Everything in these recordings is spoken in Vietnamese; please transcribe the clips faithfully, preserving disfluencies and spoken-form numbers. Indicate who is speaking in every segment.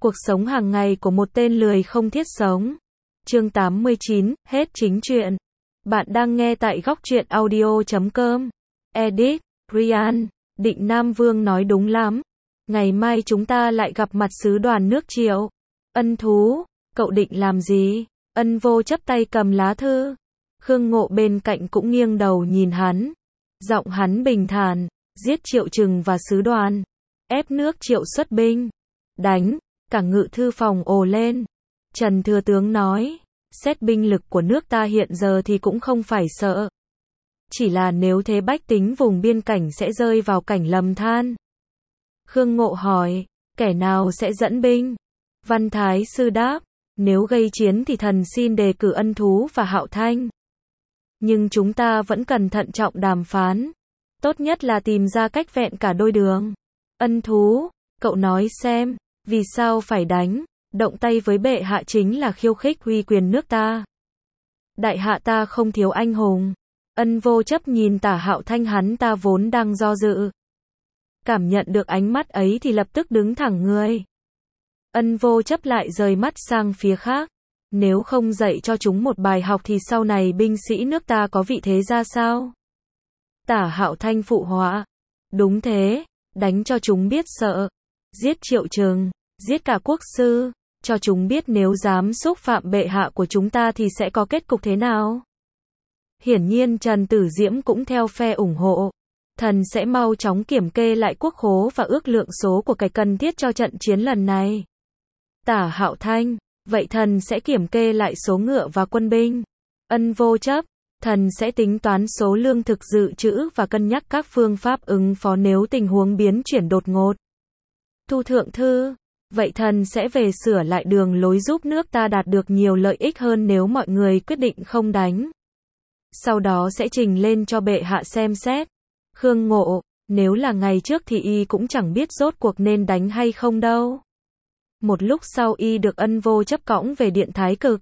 Speaker 1: Cuộc sống hàng ngày của một tên lười không thiết sống. Chương tám mươi chín, hết chính truyện. Bạn đang nghe tại góc truyện audio chấm com. Edit, Ryan, Định Nam Vương nói đúng lắm. Ngày mai chúng ta lại gặp mặt sứ đoàn nước Triệu. Ân Thú, cậu định làm gì? Ân Vô chắp tay cầm lá thư. Khương Ngộ bên cạnh cũng nghiêng đầu nhìn hắn. Giọng hắn bình thản, giết Triệu Trừng và sứ đoàn. Ép nước Triệu xuất binh. Đánh, cả ngự thư phòng ồ lên. Trần Thừa Tướng nói, xét binh lực của nước ta hiện giờ thì cũng không phải sợ. Chỉ là nếu thế bách tính vùng biên cảnh sẽ rơi vào cảnh lầm than. Khương Ngộ hỏi, kẻ nào sẽ dẫn binh? Văn Thái Sư đáp, nếu gây chiến thì thần xin đề cử Ân Thú và Hạo Thanh. Nhưng chúng ta vẫn cần thận trọng đàm phán. Tốt nhất là tìm ra cách vẹn cả đôi đường. Ân Thú, cậu nói xem, vì sao phải đánh? Động tay với bệ hạ chính là khiêu khích uy quyền nước ta. Đại hạ ta không thiếu anh hùng. Ân Vô chấp nhìn Tả Hạo Thanh, hắn ta vốn đang do dự. Cảm nhận được ánh mắt ấy thì lập tức đứng thẳng người. Ân Vô chấp lại rời mắt sang phía khác. Nếu không dạy cho chúng một bài học thì sau này binh sĩ nước ta có vị thế ra sao? Tả Hạo Thanh phụ họa. Đúng thế, đánh cho chúng biết sợ. Giết Triệu Trừng, giết cả quốc sư, cho chúng biết nếu dám xúc phạm bệ hạ của chúng ta thì sẽ có kết cục thế nào. Hiển nhiên Trần Tử Diễm cũng theo phe ủng hộ. Thần sẽ mau chóng kiểm kê lại quốc khố và ước lượng số của cải cần thiết cho trận chiến lần này. Tả Hạo Thanh, vậy thần sẽ kiểm kê lại số ngựa và quân binh. Ân Vô chấp, thần sẽ tính toán số lương thực dự trữ và cân nhắc các phương pháp ứng phó nếu tình huống biến chuyển đột ngột. Thu Thượng Thư, vậy thần sẽ về sửa lại đường lối giúp nước ta đạt được nhiều lợi ích hơn nếu mọi người quyết định không đánh. Sau đó sẽ trình lên cho bệ hạ xem xét. Khương Ngộ, nếu là ngày trước thì y cũng chẳng biết rốt cuộc nên đánh hay không đâu. Một lúc sau y được Ân Vô chấp cõng về điện Thái Cực.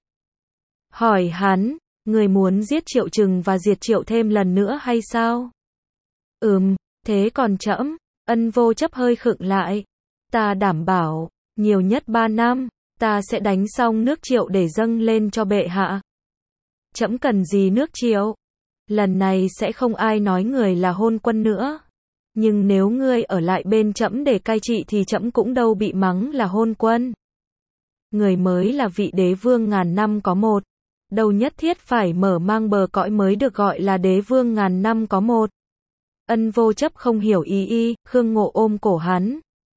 Speaker 1: Hỏi hắn, người muốn giết Triệu Trừng và diệt Triệu thêm lần nữa hay sao? Ừm, thế còn trẫm? Ân Vô chấp hơi khựng lại. Ta đảm bảo, nhiều nhất ba năm, ta sẽ đánh xong nước Triệu để dâng lên cho bệ hạ. Trẫm cần gì nước Triệu? Lần này sẽ không ai nói người là hôn quân nữa. Nhưng nếu ngươi ở lại bên trẫm để cai trị thì trẫm cũng đâu bị mắng là hôn quân. Người mới là vị đế vương ngàn năm có một. Đâu nhất thiết phải mở mang bờ cõi mới được gọi là đế vương ngàn năm có một. Ân Vô chấp không hiểu ý y, Khương Ngộ ôm cổ hắn.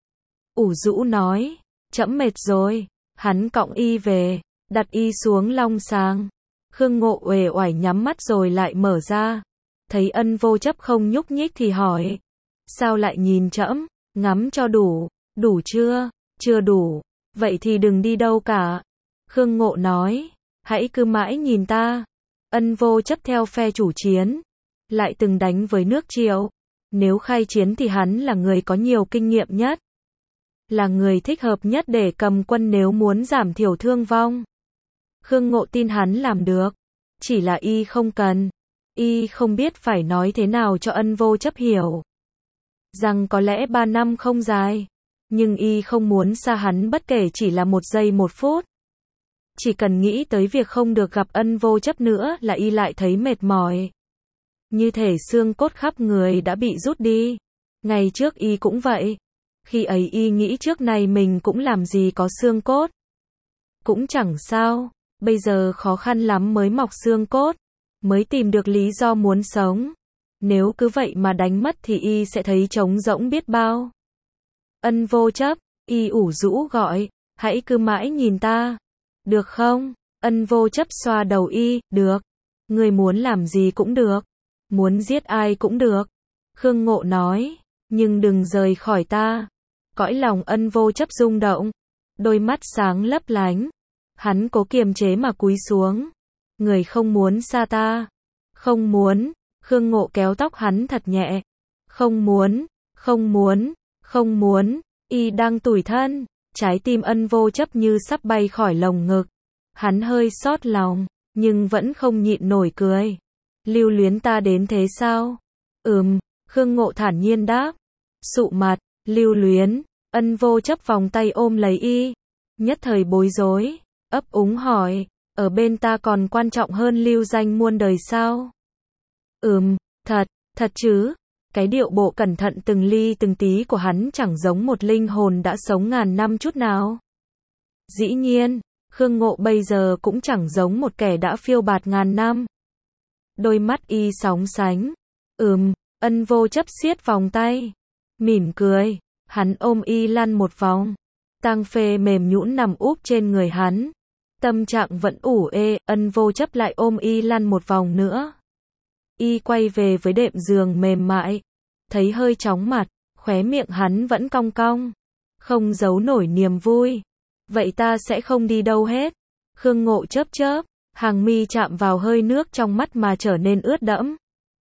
Speaker 1: Ủ rũ nói, trẫm mệt rồi. Hắn cõng y về, đặt y xuống long sàng. Khương Ngộ uể oải nhắm mắt rồi lại mở ra. Thấy Ân Vô chấp không nhúc nhích thì hỏi. Sao lại nhìn trẫm? Ngắm cho đủ. Đủ chưa? Chưa đủ. Vậy thì đừng đi đâu cả. Khương Ngộ nói. Hãy cứ mãi nhìn ta. Ân Vô chấp theo phe chủ chiến. Lại từng đánh với nước Triệu. Nếu khai chiến thì hắn là người có nhiều kinh nghiệm nhất. Là người thích hợp nhất để cầm quân nếu muốn giảm thiểu thương vong. Khương Ngộ tin hắn làm được. Chỉ là y không cần. Y không biết phải nói thế nào cho Ân Vô chấp hiểu. Rằng có lẽ ba năm không dài. Nhưng y không muốn xa hắn bất kể chỉ là một giây một phút. Chỉ cần nghĩ tới việc không được gặp Ân Vô chấp nữa là y lại thấy mệt mỏi. Như thể xương cốt khắp người đã bị rút đi. Ngày trước y cũng vậy. Khi ấy y nghĩ trước này mình cũng làm gì có xương cốt. Cũng chẳng sao. Bây giờ khó khăn lắm mới mọc xương cốt. Mới tìm được lý do muốn sống. Nếu cứ vậy mà đánh mất thì y sẽ thấy trống rỗng biết bao. Ân Vô chấp, y ủ rũ gọi. Hãy cứ mãi nhìn ta. Được không? Ân Vô chấp xoa đầu y. Được. Người muốn làm gì cũng được. Muốn giết ai cũng được. Khương Ngộ nói. Nhưng đừng rời khỏi ta. Cõi lòng Ân Vô chấp rung động. Đôi mắt sáng lấp lánh. Hắn cố kiềm chế mà cúi xuống. Người không muốn xa ta. Không muốn. Khương Ngộ kéo tóc hắn thật nhẹ. Không muốn. Không muốn. Không muốn. Y đang tủi thân. Trái tim Ân Vô chấp như sắp bay khỏi lồng ngực. Hắn hơi xót lòng. Nhưng vẫn không nhịn nổi cười. Lưu luyến ta đến thế sao? Ừm. Khương Ngộ thản nhiên đáp. Sụ mặt. Lưu luyến. Ân Vô chấp vòng tay ôm lấy y. nhất thời bối rối, ấp úng hỏi, ở bên ta còn quan trọng hơn lưu danh muôn đời sao? Ừm, thật, thật chứ. Cái điệu bộ cẩn thận từng ly từng tí của hắn chẳng giống một linh hồn đã sống ngàn năm chút nào. Dĩ nhiên, Khương Ngộ bây giờ cũng chẳng giống một kẻ đã phiêu bạt ngàn năm. Đôi mắt y sóng sánh. Ừm, Ân Vô Chấp siết vòng tay. Mỉm cười, hắn ôm y lăn một vòng. Tang Phê mềm nhũn nằm úp trên người hắn. Tâm trạng vẫn ủ ê, Ân Vô Chấp lại ôm y lăn một vòng nữa. Y quay về với đệm giường mềm mại. Thấy hơi chóng mặt, khóe miệng hắn vẫn cong cong. Không giấu nổi niềm vui. Vậy ta sẽ không đi đâu hết. Khương Ngộ chớp chớp, hàng mi chạm vào hơi nước trong mắt mà trở nên ướt đẫm.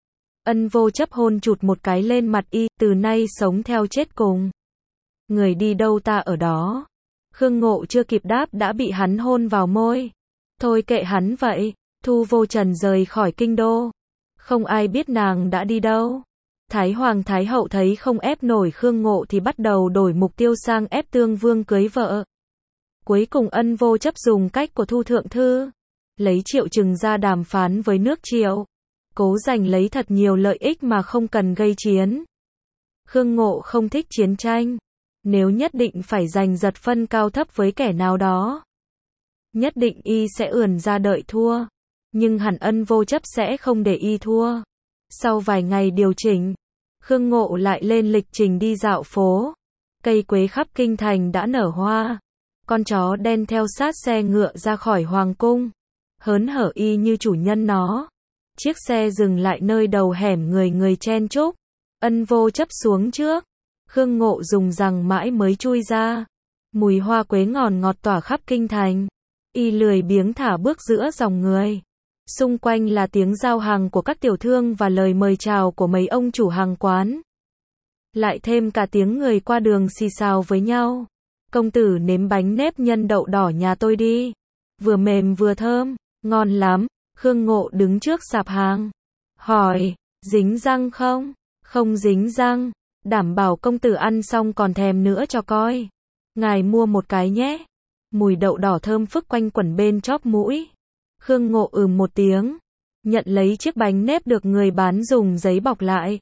Speaker 1: Ân Vô Chấp hôn chụt một cái lên mặt y, từ nay sống theo chết cùng. Người đi đâu ta ở đó. Khương Ngộ chưa kịp đáp đã bị hắn hôn vào môi. Thôi kệ hắn vậy, Thu Vô Trần rời khỏi kinh đô. Không ai biết nàng đã đi đâu. Thái Hoàng Thái Hậu thấy không ép nổi Khương Ngộ thì bắt đầu đổi mục tiêu sang ép Tương Vương cưới vợ. Cuối cùng Ân Vô Chấp dùng cách của Thu Thượng Thư. Lấy Triệu Trừng ra đàm phán với nước Triệu. Cố giành lấy thật nhiều lợi ích mà không cần gây chiến. Khương Ngộ không thích chiến tranh. Nếu nhất định phải giành giật phân cao thấp với kẻ nào đó, nhất định y sẽ ườn ra đợi thua. Nhưng hẳn Ân Vô Chấp sẽ không để y thua. Sau vài ngày điều chỉnh, Khương Ngộ lại lên lịch trình đi dạo phố. Cây quế khắp kinh thành đã nở hoa. Con chó đen theo sát xe ngựa ra khỏi hoàng cung. Hớn hở y như chủ nhân nó. Chiếc xe dừng lại nơi đầu hẻm người người chen chúc. Ân Vô Chấp xuống trước. Khương Ngộ dùng rằng mãi mới chui ra. Mùi hoa quế ngọt ngọt tỏa khắp kinh thành. Y lười biếng thả bước giữa dòng người. Xung quanh là tiếng giao hàng của các tiểu thương và lời mời chào của mấy ông chủ hàng quán. Lại thêm cả tiếng người qua đường xì xào với nhau. Công tử nếm bánh nếp nhân đậu đỏ nhà tôi đi. Vừa mềm vừa thơm, ngon lắm. Khương Ngộ đứng trước sạp hàng. Hỏi, dính răng không? Không dính răng. Đảm bảo công tử ăn xong còn thèm nữa cho coi. Ngài mua một cái nhé. Mùi đậu đỏ thơm phức quanh quẩn bên chóp mũi. Khương Ngộ ừm một tiếng. Nhận lấy chiếc bánh nếp được người bán dùng giấy bọc lại.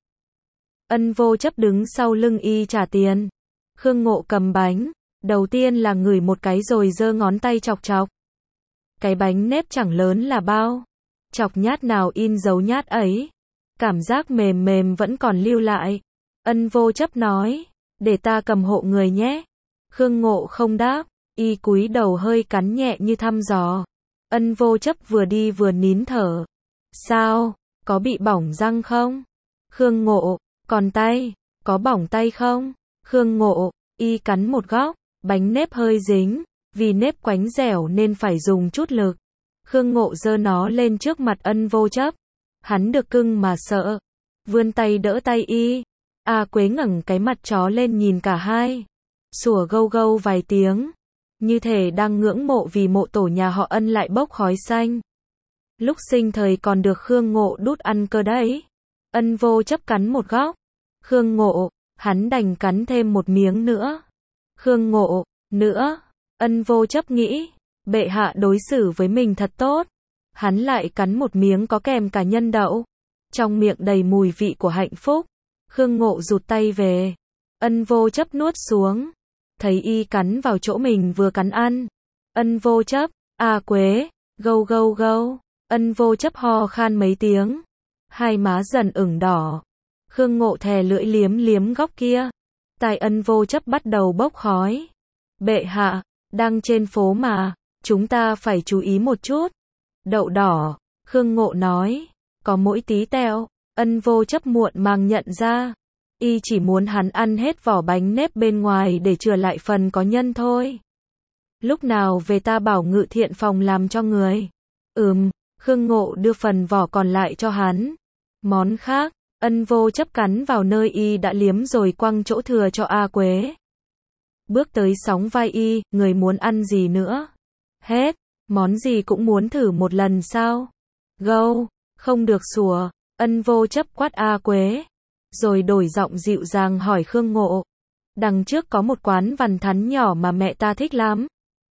Speaker 1: Ân Vô Chấp đứng sau lưng y trả tiền. Khương Ngộ cầm bánh. Đầu tiên là ngửi một cái rồi giơ ngón tay chọc chọc. Cái bánh nếp chẳng lớn là bao. Chọc nhát nào in dấu nhát ấy. Cảm giác mềm mềm vẫn còn lưu lại. Ân Vô Chấp nói, để ta cầm hộ người nhé. Khương Ngộ không đáp, y cúi đầu hơi cắn nhẹ như thăm dò. Ân Vô Chấp vừa đi vừa nín thở. Sao, có bị bỏng răng không? Khương Ngộ, còn tay, có bỏng tay không? Khương Ngộ, y cắn một góc, bánh nếp hơi dính, vì nếp quánh dẻo nên phải dùng chút lực. Khương Ngộ giơ nó lên trước mặt Ân Vô Chấp. Hắn được cưng mà sợ, vươn tay đỡ tay y. A Quế ngẩng cái mặt chó lên nhìn cả hai. Sủa gâu gâu vài tiếng. Như thể đang ngưỡng mộ vì mộ tổ nhà họ Ân lại bốc khói xanh. Lúc sinh thời còn được Khương Ngộ đút ăn cơ đấy. Ân Vô Chấp cắn một góc. Khương Ngộ, hắn đành cắn thêm một miếng nữa. Khương Ngộ, nữa. Ân Vô Chấp nghĩ, bệ hạ đối xử với mình thật tốt. Hắn lại cắn một miếng có kèm cả nhân đậu. Trong miệng đầy mùi vị của hạnh phúc. Khương Ngộ rụt tay về. Ân Vô Chấp nuốt xuống. Thấy y cắn vào chỗ mình vừa cắn ăn. Ân Vô Chấp, A Quế, gâu gâu gâu. Ân Vô Chấp ho khan mấy tiếng. Hai má dần ửng đỏ. Khương Ngộ thè lưỡi liếm liếm góc kia. Tai Ân Vô Chấp bắt đầu bốc khói. Bệ hạ, đang trên phố mà, chúng ta phải chú ý một chút. Đậu đỏ, Khương Ngộ nói, có mỗi tí tẹo. Ân Vô Chấp muộn màng nhận ra. Y chỉ muốn hắn ăn hết vỏ bánh nếp bên ngoài để chừa lại phần có nhân thôi. Lúc nào về ta bảo Ngự Thiện phòng làm cho người. Ừm, Khương Ngộ đưa phần vỏ còn lại cho hắn. Món khác, Ân Vô Chấp cắn vào nơi y đã liếm rồi quăng chỗ thừa cho A Quế. Bước tới sóng vai y, người muốn ăn gì nữa? Hết, món gì cũng muốn thử một lần sao? Gâu, không được sủa. Ân Vô Chấp quát A Quế. Rồi đổi giọng dịu dàng hỏi Khương Ngộ. Đằng trước có một quán vằn thắn nhỏ mà mẹ ta thích lắm.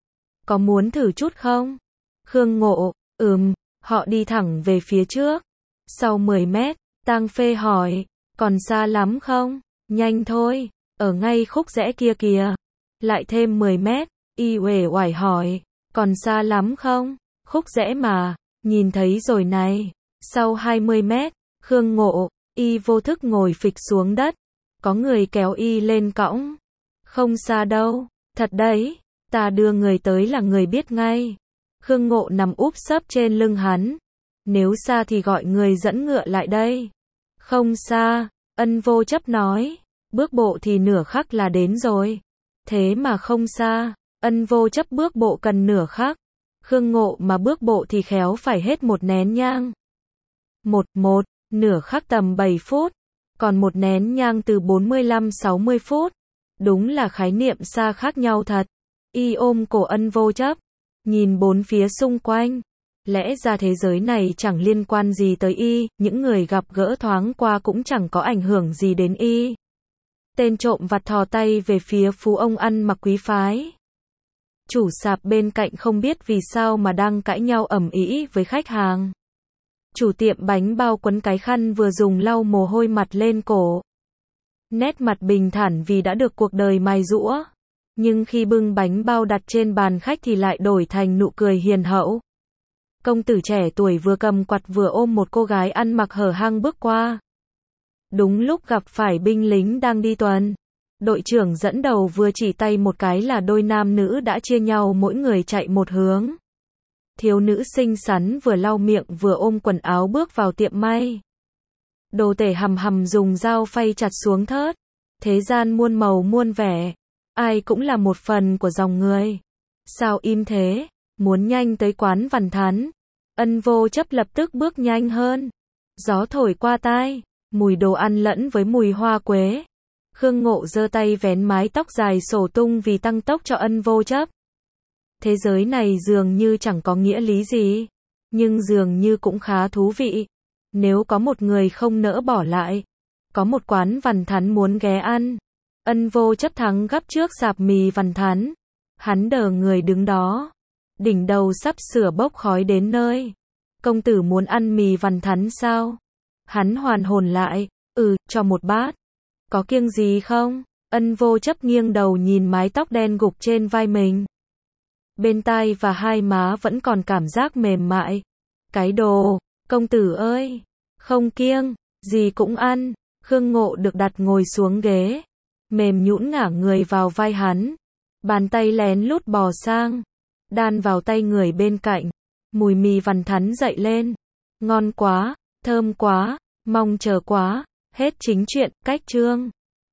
Speaker 1: Có muốn thử chút không? Khương Ngộ, ừm, họ đi thẳng về phía trước. Sau mười mét, Tang Phê hỏi, còn xa lắm không? Nhanh thôi, ở ngay khúc rẽ kia kìa. Lại thêm mười mét, y uể oải hỏi, còn xa lắm không? Khúc rẽ mà, nhìn thấy rồi này. Sau hai mươi mét, Khương Ngộ, y vô thức ngồi phịch xuống đất. Có người kéo y lên cõng. Không xa đâu, thật đấy, ta đưa người tới là người biết ngay. Khương Ngộ nằm úp sấp trên lưng hắn. Nếu xa thì gọi người dẫn ngựa lại đây. Không xa, Ân Vô Chấp nói. Bước bộ thì nửa khắc là đến rồi. Thế mà không xa, Ân Vô Chấp bước bộ cần nửa khắc. Khương Ngộ mà bước bộ thì khéo phải hết một nén nhang. Một một, nửa khắc tầm bảy phút. Còn một nén nhang từ bốn mươi lăm sáu mươi phút. Đúng là khái niệm xa khác nhau thật. Y ôm cổ Ân Vô Chấp, nhìn bốn phía xung quanh. Lẽ ra thế giới này chẳng liên quan gì tới y, những người gặp gỡ thoáng qua cũng chẳng có ảnh hưởng gì đến y. Tên trộm vặt thò tay về phía phú ông ăn mặc quý phái. Chủ sạp bên cạnh không biết vì sao mà đang cãi nhau ầm ĩ với khách hàng. Chủ tiệm bánh bao quấn cái khăn vừa dùng lau mồ hôi mặt lên cổ. Nét mặt bình thản vì đã được cuộc đời mài giũa. Nhưng khi bưng bánh bao đặt trên bàn khách thì lại đổi thành nụ cười hiền hậu. Công tử trẻ tuổi vừa cầm quạt vừa ôm một cô gái ăn mặc hở hang bước qua. Đúng lúc gặp phải binh lính đang đi tuần. Đội trưởng dẫn đầu vừa chỉ tay một cái là đôi nam nữ đã chia nhau mỗi người chạy một hướng. Thiếu nữ xinh xắn vừa lau miệng vừa ôm quần áo bước vào tiệm may. Đồ tể hầm hầm dùng dao phay chặt xuống thớt. Thế gian muôn màu muôn vẻ. Ai cũng là một phần của dòng người. Sao im thế? Muốn nhanh tới quán Văn Thắn. Ân Vô Chấp lập tức bước nhanh hơn. Gió thổi qua tai. Mùi đồ ăn lẫn với mùi hoa quế. Khương Ngộ giơ tay vén mái tóc dài xổ tung vì tăng tốc cho Ân Vô Chấp. Thế giới này dường như chẳng có nghĩa lý gì. Nhưng dường như cũng khá thú vị. Nếu có một người không nỡ bỏ lại. Có một quán Văn Thắn muốn ghé ăn. Ân Vô Chấp thắng gấp trước sạp mì Văn Thắn. Hắn đờ người đứng đó. Đỉnh đầu sắp sửa bốc khói đến nơi. Công tử muốn ăn mì Văn Thắn sao? Hắn hoàn hồn lại. Ừ, cho một bát. Có kiêng gì không? Ân Vô Chấp nghiêng đầu nhìn mái tóc đen gục trên vai mình. Bên tai và hai má vẫn còn cảm giác mềm mại. Cái đồ, công tử ơi. Không kiêng, gì cũng ăn. Khương Ngộ được đặt ngồi xuống ghế. Mềm nhũn ngả người vào vai hắn. Bàn tay lén lút bò sang. Đan vào tay người bên cạnh. Mùi mì Văn Thắn dậy lên. Ngon quá, thơm quá, mong chờ quá. Hết chính truyện, cách chương.